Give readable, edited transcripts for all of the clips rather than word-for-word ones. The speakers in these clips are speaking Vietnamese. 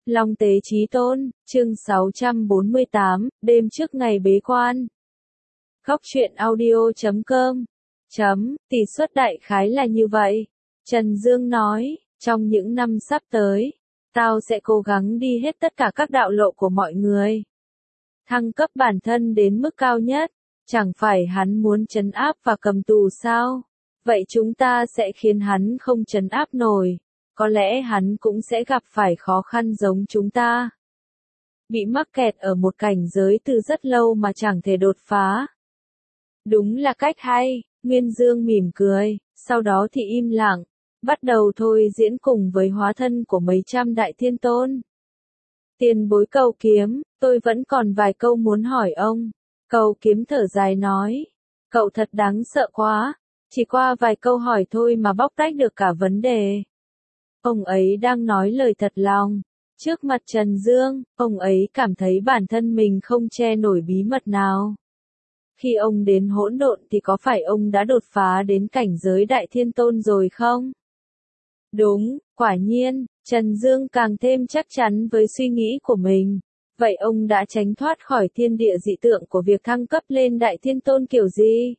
Long Tế Chí Tôn, chương 648, đêm trước ngày bế quan. Góc truyện audio.com. Tỷ suất đại khái là như vậy. Trần Dương nói, trong những năm sắp tới, tao sẽ cố gắng đi hết tất cả các đạo lộ của mọi người. Thăng cấp bản thân đến mức cao nhất, chẳng phải hắn muốn trấn áp và cầm tù sao? Vậy chúng ta sẽ khiến hắn không trấn áp nổi. Có lẽ hắn cũng sẽ gặp phải khó khăn giống chúng ta. Bị mắc kẹt ở một cảnh giới từ rất lâu mà chẳng thể đột phá. Đúng là cách hay, Nguyên Dương mỉm cười, sau đó thì im lặng, bắt đầu thôi diễn cùng với hóa thân của mấy trăm đại thiên tôn. Tiền bối Cầu Kiếm, tôi vẫn còn vài câu muốn hỏi ông. Cầu Kiếm thở dài nói, cậu thật đáng sợ quá, chỉ qua vài câu hỏi thôi mà bóc tách được cả vấn đề. Ông ấy đang nói lời thật lòng. Trước mặt Trần Dương, ông ấy cảm thấy bản thân mình không che nổi bí mật nào. Khi ông đến hỗn độn thì có phải ông đã đột phá đến cảnh giới đại thiên tôn rồi không? Đúng, quả nhiên, Trần Dương càng thêm chắc chắn với suy nghĩ của mình. Vậy ông đã tránh thoát khỏi thiên địa dị tượng của việc thăng cấp lên đại thiên tôn kiểu gì?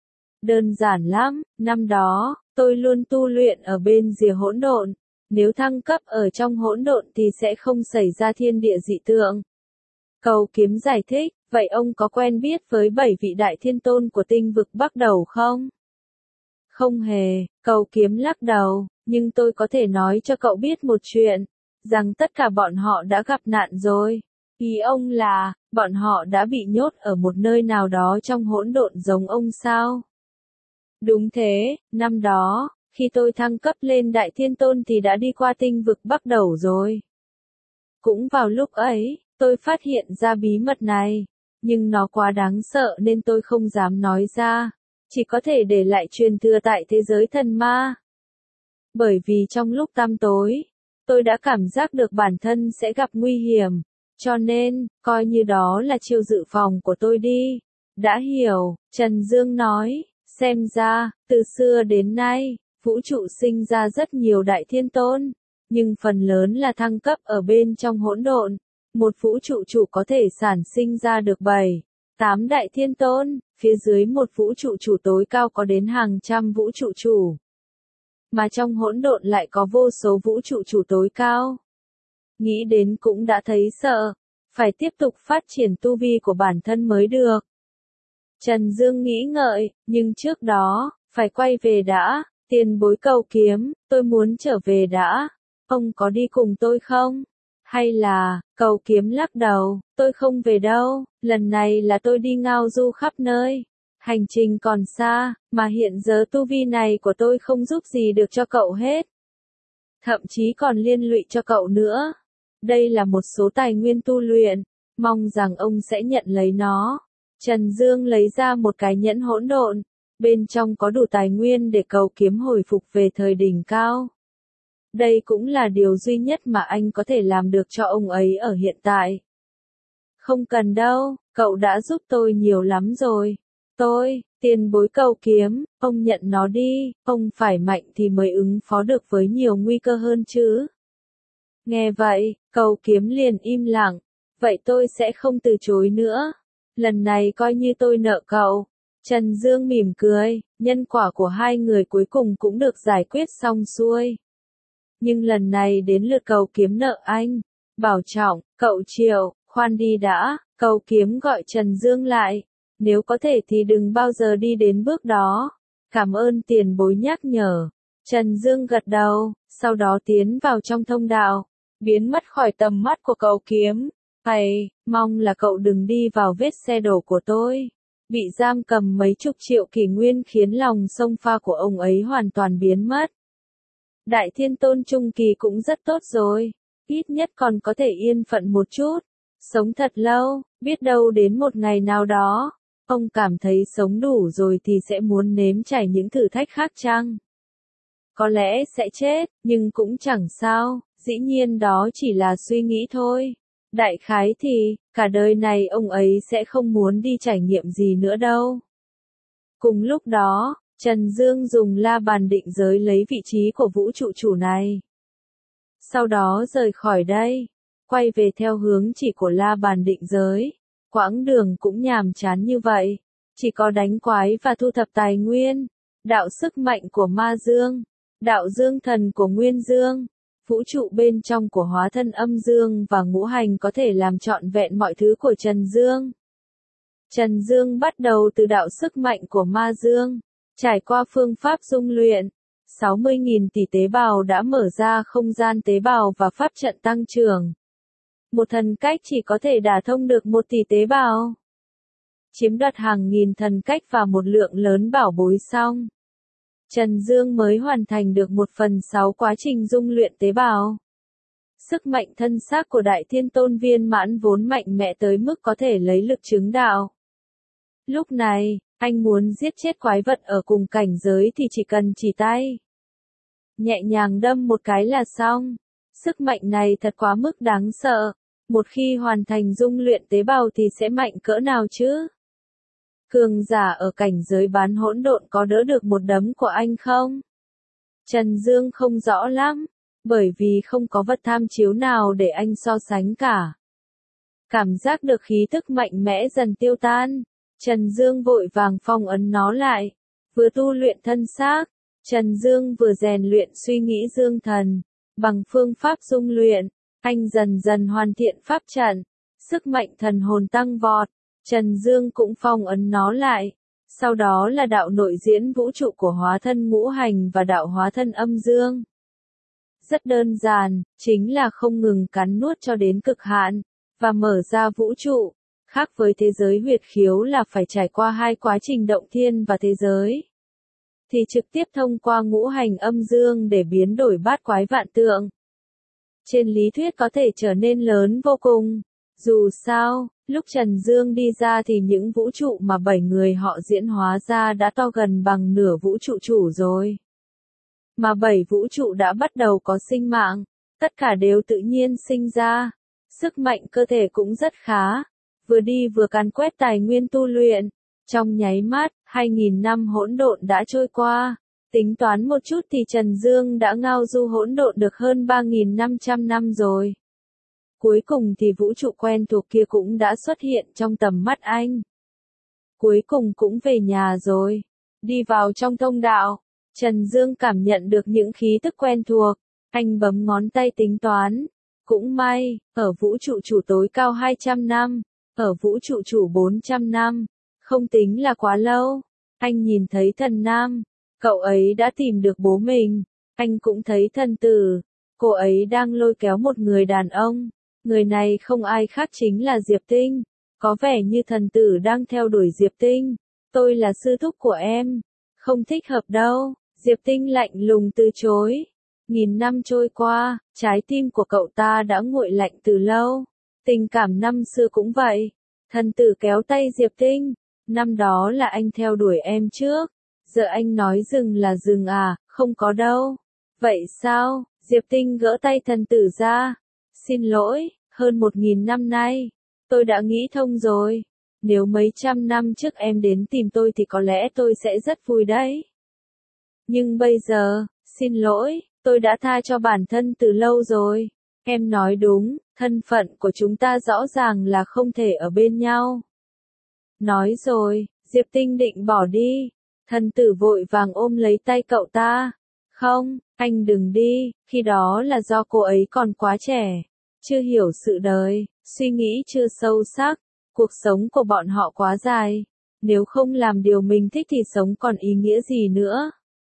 Đơn giản lắm, năm đó, tôi luôn tu luyện ở bên rìa hỗn độn. Nếu thăng cấp ở trong hỗn độn thì sẽ không xảy ra thiên địa dị tượng. Cầu Kiếm giải thích, vậy ông có quen biết với 7 vị đại thiên tôn của tinh vực Bắc Đầu không? Không hề, Cầu Kiếm lắc đầu, nhưng tôi có thể nói cho cậu biết một chuyện, rằng tất cả bọn họ đã gặp nạn rồi. Ý ông là, bọn họ đã bị nhốt ở một nơi nào đó trong hỗn độn giống ông sao? Đúng thế, năm đó, khi tôi thăng cấp lên đại thiên tôn thì đã đi qua tinh vực Bắc Đầu rồi. Cũng vào lúc ấy, tôi phát hiện ra bí mật này, nhưng nó quá đáng sợ nên tôi không dám nói ra, chỉ có thể để lại truyền thừa tại thế giới thần ma. Bởi vì trong lúc tăm tối, tôi đã cảm giác được bản thân sẽ gặp nguy hiểm, cho nên, coi như đó là chiêu dự phòng của tôi đi. Đã hiểu, Trần Dương nói, xem ra, từ xưa đến nay, vũ trụ sinh ra rất nhiều đại thiên tôn, nhưng phần lớn là thăng cấp ở bên trong hỗn độn. Một vũ trụ chủ có thể sản sinh ra được 7, 8 đại thiên tôn, phía dưới một vũ trụ chủ tối cao có đến hàng trăm vũ trụ chủ. Mà trong hỗn độn lại có vô số vũ trụ chủ tối cao. Nghĩ đến cũng đã thấy sợ, phải tiếp tục phát triển tu vi của bản thân mới được. Trần Dương nghĩ ngợi, nhưng trước đó, phải quay về đã. Tiền bối Cầu Kiếm, tôi muốn trở về đã. Ông có đi cùng tôi không? Hay là, Cầu Kiếm lắc đầu, tôi không về đâu, lần này là tôi đi ngao du khắp nơi. Hành trình còn xa, mà hiện giờ tu vi này của tôi không giúp gì được cho cậu hết. Thậm chí còn liên lụy cho cậu nữa. Đây là một số tài nguyên tu luyện, mong rằng ông sẽ nhận lấy nó. Trần Dương lấy ra một cái nhẫn hỗn độn. Bên trong có đủ tài nguyên để Cầu Kiếm hồi phục về thời đỉnh cao. Đây cũng là điều duy nhất mà anh có thể làm được cho ông ấy ở hiện tại. Không cần đâu, cậu đã giúp tôi nhiều lắm rồi. Tiền bối Cầu Kiếm, ông nhận nó đi, ông phải mạnh thì mới ứng phó được với nhiều nguy cơ hơn chứ. Nghe vậy, Cầu Kiếm liền im lặng, vậy tôi sẽ không từ chối nữa. Lần này coi như tôi nợ cậu. Trần Dương mỉm cười, nhân quả của hai người cuối cùng cũng được giải quyết xong xuôi. Nhưng lần này đến lượt Cầu Kiếm nợ anh. Bảo trọng, cậu Triệu, khoan đi đã, Cầu Kiếm gọi Trần Dương lại. Nếu có thể thì đừng bao giờ đi đến bước đó. Cảm ơn tiền bối nhắc nhở. Trần Dương gật đầu, sau đó tiến vào trong thông đạo, biến mất khỏi tầm mắt của Cầu Kiếm. Mong là cậu đừng đi vào vết xe đổ của tôi. Bị giam cầm mấy chục triệu kỷ nguyên khiến lòng sông pha của ông ấy hoàn toàn biến mất. Đại thiên tôn trung kỳ cũng rất tốt rồi, ít nhất còn có thể yên phận một chút, sống thật lâu, biết đâu đến một ngày nào đó, ông cảm thấy sống đủ rồi thì sẽ muốn nếm trải những thử thách khác chăng? Có lẽ sẽ chết, nhưng cũng chẳng sao, dĩ nhiên đó chỉ là suy nghĩ thôi. Đại khái thì, cả đời này ông ấy sẽ không muốn đi trải nghiệm gì nữa đâu. Cùng lúc đó, Trần Dương dùng la bàn định giới lấy vị trí của vũ trụ chủ này. Sau đó rời khỏi đây. quay về theo hướng chỉ của La Bàn định giới. Quãng đường cũng nhàm chán như vậy. Chỉ có đánh quái và thu thập tài nguyên. Đạo sức mạnh của ma dương. Đạo dương thần của nguyên dương. Vũ trụ bên trong của hóa thân âm dương và ngũ hành có thể làm trọn vẹn mọi thứ của Trần Dương. Trần Dương bắt đầu từ đạo sức mạnh của ma dương. Trải qua phương pháp dung luyện, 60.000 tỷ tế bào đã mở ra không gian tế bào và pháp trận tăng trưởng. Một thần cách chỉ có thể đả thông được 1 tỷ tế bào. Chiếm đoạt hàng nghìn thần cách và một lượng lớn bảo bối xong. Trần Dương mới hoàn thành được 1/6 quá trình dung luyện tế bào. Sức mạnh thân xác của Đại Thiên Tôn viên mãn vốn mạnh mẽ tới mức có thể lấy lực chứng đạo. Lúc này, anh muốn giết chết quái vật ở cùng cảnh giới thì chỉ cần chỉ tay. Nhẹ nhàng đâm một cái là xong. Sức mạnh này thật quá mức đáng sợ. Một khi hoàn thành dung luyện tế bào thì sẽ mạnh cỡ nào chứ? Cường giả ở cảnh giới bán hỗn độn có đỡ được một đấm của anh không? Trần Dương không rõ lắm, bởi vì không có vật tham chiếu nào để anh so sánh cả. Cảm giác được khí tức mạnh mẽ dần tiêu tan, Trần Dương vội vàng phong ấn nó lại. Vừa tu luyện thân xác, Trần Dương vừa rèn luyện suy nghĩ dương thần. Bằng phương pháp dung luyện, anh dần dần hoàn thiện pháp trận, sức mạnh thần hồn tăng vọt. Trần Dương cũng phong ấn nó lại. Sau đó là đạo nội diễn vũ trụ của hóa thân ngũ hành và đạo hóa thân âm dương. Rất đơn giản, chính là không ngừng cắn nuốt cho đến cực hạn, và mở ra vũ trụ. Khác với thế giới huyệt khiếu là phải trải qua 2 quá trình động thiên và thế giới. Thì trực tiếp thông qua ngũ hành âm dương để biến đổi bát quái vạn tượng. Trên lý thuyết có thể trở nên lớn vô cùng. Dù sao, lúc Trần Dương đi ra thì những vũ trụ mà 7 người họ diễn hóa ra đã to gần bằng nửa vũ trụ chủ rồi. Mà 7 vũ trụ đã bắt đầu có sinh mạng, tất cả đều tự nhiên sinh ra. Sức mạnh cơ thể cũng rất khá, vừa đi vừa càn quét tài nguyên tu luyện. Trong nháy mắt, 2.000 năm hỗn độn đã trôi qua. Tính toán một chút thì Trần Dương đã ngao du hỗn độn được hơn 3.500 năm rồi. Cuối cùng thì vũ trụ quen thuộc kia cũng đã xuất hiện trong tầm mắt anh. Cuối cùng cũng về nhà rồi. Đi vào trong thông đạo, Trần Dương cảm nhận được những khí tức quen thuộc. Anh bấm ngón tay tính toán. Cũng may, ở vũ trụ chủ tối cao 200 năm, ở vũ trụ chủ 400 năm, không tính là quá lâu. Anh nhìn thấy thần nam, cậu ấy đã tìm được bố mình. Anh cũng thấy thần tử, cô ấy đang lôi kéo một người đàn ông. Người này không ai khác chính là Diệp Tinh. Có vẻ như thần tử đang theo đuổi Diệp Tinh. Tôi là sư thúc của em. Không thích hợp đâu. Diệp Tinh lạnh lùng từ chối. 1000 năm trôi qua, trái tim của cậu ta đã nguội lạnh từ lâu. Tình cảm năm xưa cũng vậy. Thần tử kéo tay Diệp Tinh. Năm đó là anh theo đuổi em trước. Giờ anh nói dừng là dừng à, không có đâu. Vậy sao? Diệp Tinh gỡ tay thần tử ra. Xin lỗi, hơn 1000 năm nay, tôi đã nghĩ thông rồi. Nếu mấy trăm năm trước em đến tìm tôi thì có lẽ tôi sẽ rất vui đấy. Nhưng bây giờ, xin lỗi, tôi đã tha cho bản thân từ lâu rồi. Em nói đúng, thân phận của chúng ta rõ ràng là không thể ở bên nhau. Nói rồi, Diệp Tinh định bỏ đi. Thần tử vội vàng ôm lấy tay cậu ta. Không, anh đừng đi, khi đó là do cô ấy còn quá trẻ. Chưa hiểu sự đời, suy nghĩ chưa sâu sắc, cuộc sống của bọn họ quá dài. Nếu không làm điều mình thích thì sống còn ý nghĩa gì nữa.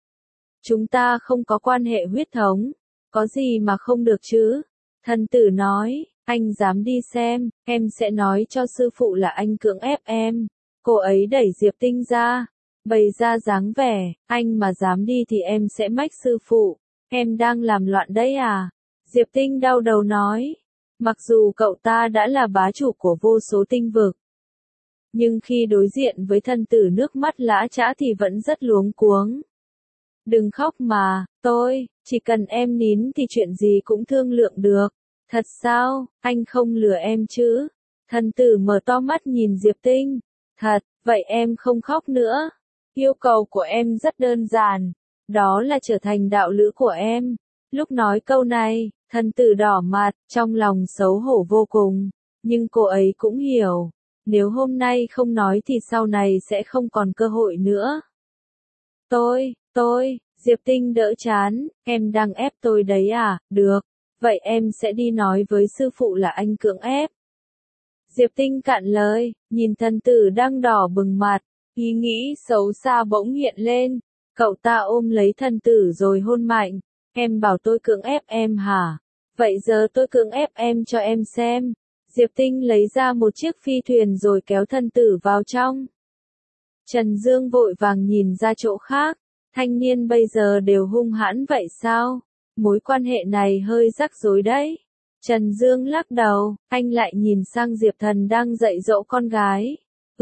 Chúng ta không có quan hệ huyết thống, có gì mà không được chứ? Thần tử nói, anh dám đi xem, em sẽ nói cho sư phụ là anh cưỡng ép em. Cô ấy đẩy Diệp Tinh ra, bày ra dáng vẻ, anh mà dám đi thì em sẽ mách sư phụ. Em đang làm loạn đấy à? Diệp Tinh đau đầu nói. Mặc dù cậu ta đã là bá chủ của vô số tinh vực, nhưng khi đối diện với thần tử nước mắt lã chã thì vẫn rất luống cuống. Đừng khóc mà, chỉ cần em nín thì chuyện gì cũng thương lượng được. Thật sao, anh không lừa em chứ? Thần tử mở to mắt nhìn Diệp Tinh. Thật, vậy em không khóc nữa. Yêu cầu của em rất đơn giản, đó là trở thành đạo lữ của em. Lúc nói câu này, Thân tử đỏ mặt, trong lòng xấu hổ vô cùng, nhưng cô ấy cũng hiểu, nếu hôm nay không nói thì sau này sẽ không còn cơ hội nữa. Tôi, Diệp Tinh đỡ chán, em đang ép tôi đấy à, được, vậy em sẽ đi nói với sư phụ là anh cưỡng ép. Diệp Tinh cạn lời, nhìn thân tử đang đỏ bừng mặt, ý nghĩ xấu xa bỗng hiện lên, cậu ta ôm lấy thân tử rồi hôn mạnh, em bảo tôi cưỡng ép em hả? Vậy giờ tôi cưỡng ép em cho em xem. Diệp Tinh lấy ra một chiếc phi thuyền rồi kéo thân tử vào trong. Trần Dương vội vàng nhìn ra chỗ khác, thanh niên bây giờ đều hung hãn vậy sao? Mối quan hệ này hơi rắc rối đấy. Trần Dương lắc đầu, anh lại nhìn sang Diệp Thần đang dạy dỗ con gái.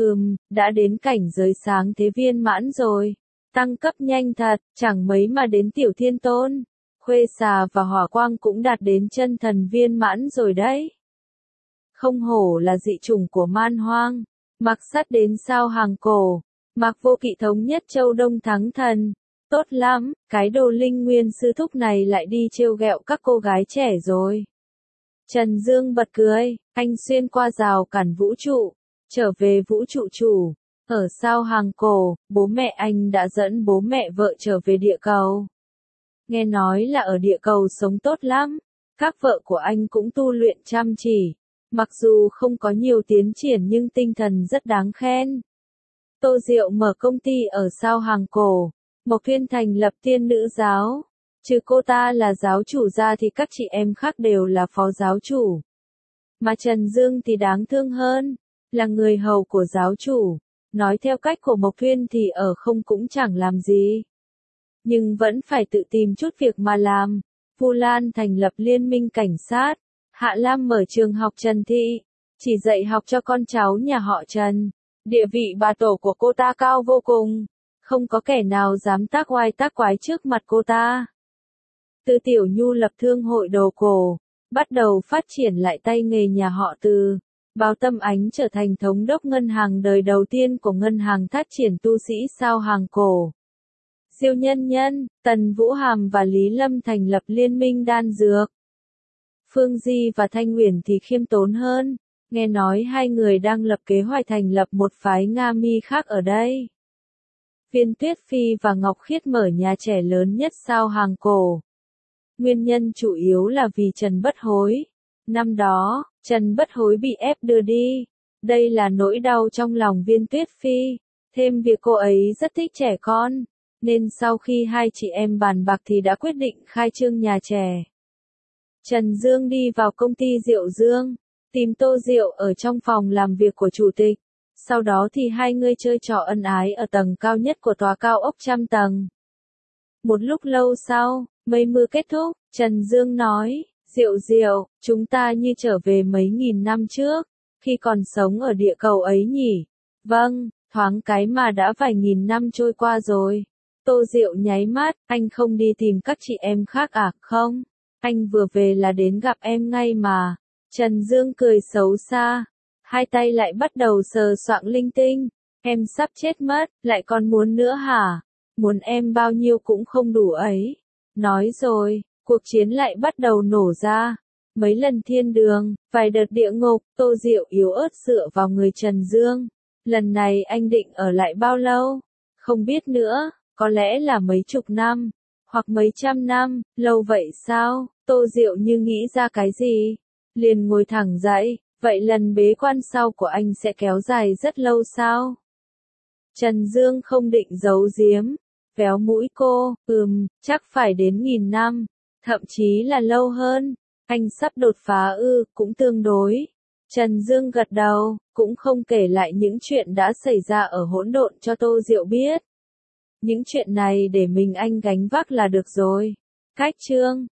Đã đến cảnh giới sáng thế viên mãn rồi. Tăng cấp nhanh thật, chẳng mấy mà đến tiểu thiên tôn. Khuê xà và hỏa quang cũng đạt đến chân thần viên mãn rồi đấy. Không hổ là dị chủng của man hoang. Mặc sắt đến sao hàng cổ. Mặc vô kỵ thống nhất châu Đông thắng thần. Tốt lắm, cái đồ linh nguyên sư thúc này lại đi trêu ghẹo các cô gái trẻ rồi. Trần Dương bật cười, anh xuyên qua rào cản vũ trụ, trở về vũ trụ chủ. Ở sao hàng cổ, bố mẹ anh đã dẫn bố mẹ vợ trở về địa cầu. Nghe nói là ở địa cầu sống tốt lắm, các vợ của anh cũng tu luyện chăm chỉ. Mặc dù không có nhiều tiến triển nhưng tinh thần rất đáng khen. Tô Diệu mở công ty ở sao hàng cổ, Mộc Thuyên thành lập tiên nữ giáo. Trừ cô ta là giáo chủ ra thì các chị em khác đều là phó giáo chủ. Mà Trần Dương thì đáng thương hơn, là người hầu của giáo chủ. Nói theo cách của Mộc Thuyên thì ở không cũng chẳng làm gì. Nhưng vẫn phải tự tìm chút việc mà làm. Vu Lan thành lập liên minh cảnh sát. Hạ Lam mở trường học Trần Thị, chỉ dạy học cho con cháu nhà họ Trần. Địa vị bà tổ của cô ta cao vô cùng. Không có kẻ nào dám tác oai tác quái trước mặt cô ta. Từ Tiểu Nhu lập thương hội đồ cổ, bắt đầu phát triển lại tay nghề nhà họ Từ. Bao Tâm Ánh trở thành thống đốc ngân hàng đời đầu tiên của ngân hàng phát triển tu sĩ sao hàng cổ. Diêu Nhân Nhân, Tần Vũ Hàm và Lý Lâm thành lập liên minh đan dược. Phương Di và Thanh Uyển thì khiêm tốn hơn, nghe nói hai người đang lập kế hoạch thành lập một phái Nga Mi khác ở đây. Viên Tuyết Phi và Ngọc Khiết mở nhà trẻ lớn nhất sao hàng cổ. Nguyên nhân chủ yếu là vì Trần Bất Hối. Năm đó, Trần Bất Hối bị ép đưa đi. Đây là nỗi đau trong lòng Viên Tuyết Phi. Thêm việc cô ấy rất thích trẻ con, nên sau khi hai chị em bàn bạc thì đã quyết định khai trương nhà trẻ. Trần Dương đi vào công ty Diệu Dương, tìm Tô Diệu ở trong phòng làm việc của chủ tịch. Sau đó thì hai người chơi trò ân ái ở tầng cao nhất của tòa cao ốc trăm tầng. Một lúc lâu sau, mây mưa kết thúc, Trần Dương nói, Diệu Diệu, chúng ta như trở về mấy nghìn năm trước, khi còn sống ở địa cầu ấy nhỉ? Vâng, thoáng cái mà đã vài nghìn năm trôi qua rồi. Tô Diệu nháy mắt, anh không đi tìm các chị em khác à? Không, anh vừa về là đến gặp em ngay mà. Trần Dương cười xấu xa, hai tay lại bắt đầu sờ soạng linh tinh. Em sắp chết mất, lại còn muốn nữa hả? Muốn em bao nhiêu cũng không đủ ấy. Nói rồi, cuộc chiến lại bắt đầu nổ ra. Mấy lần thiên đường, vài đợt địa ngục, Tô Diệu yếu ớt dựa vào người Trần Dương. Lần này anh định ở lại bao lâu? Không biết nữa, có lẽ là mấy chục năm, hoặc mấy trăm năm, lâu vậy sao? Tô Diệu như nghĩ ra cái gì? Liền ngồi thẳng dậy, vậy lần bế quan sau của anh sẽ kéo dài rất lâu sao? Trần Dương không định giấu giếm, véo mũi cô, chắc phải đến 1000 năm, thậm chí là lâu hơn. Anh sắp đột phá cũng tương đối. Trần Dương gật đầu, cũng không kể lại những chuyện đã xảy ra ở hỗn độn cho Tô Diệu biết. Những chuyện này để mình anh gánh vác là được rồi. Cách chương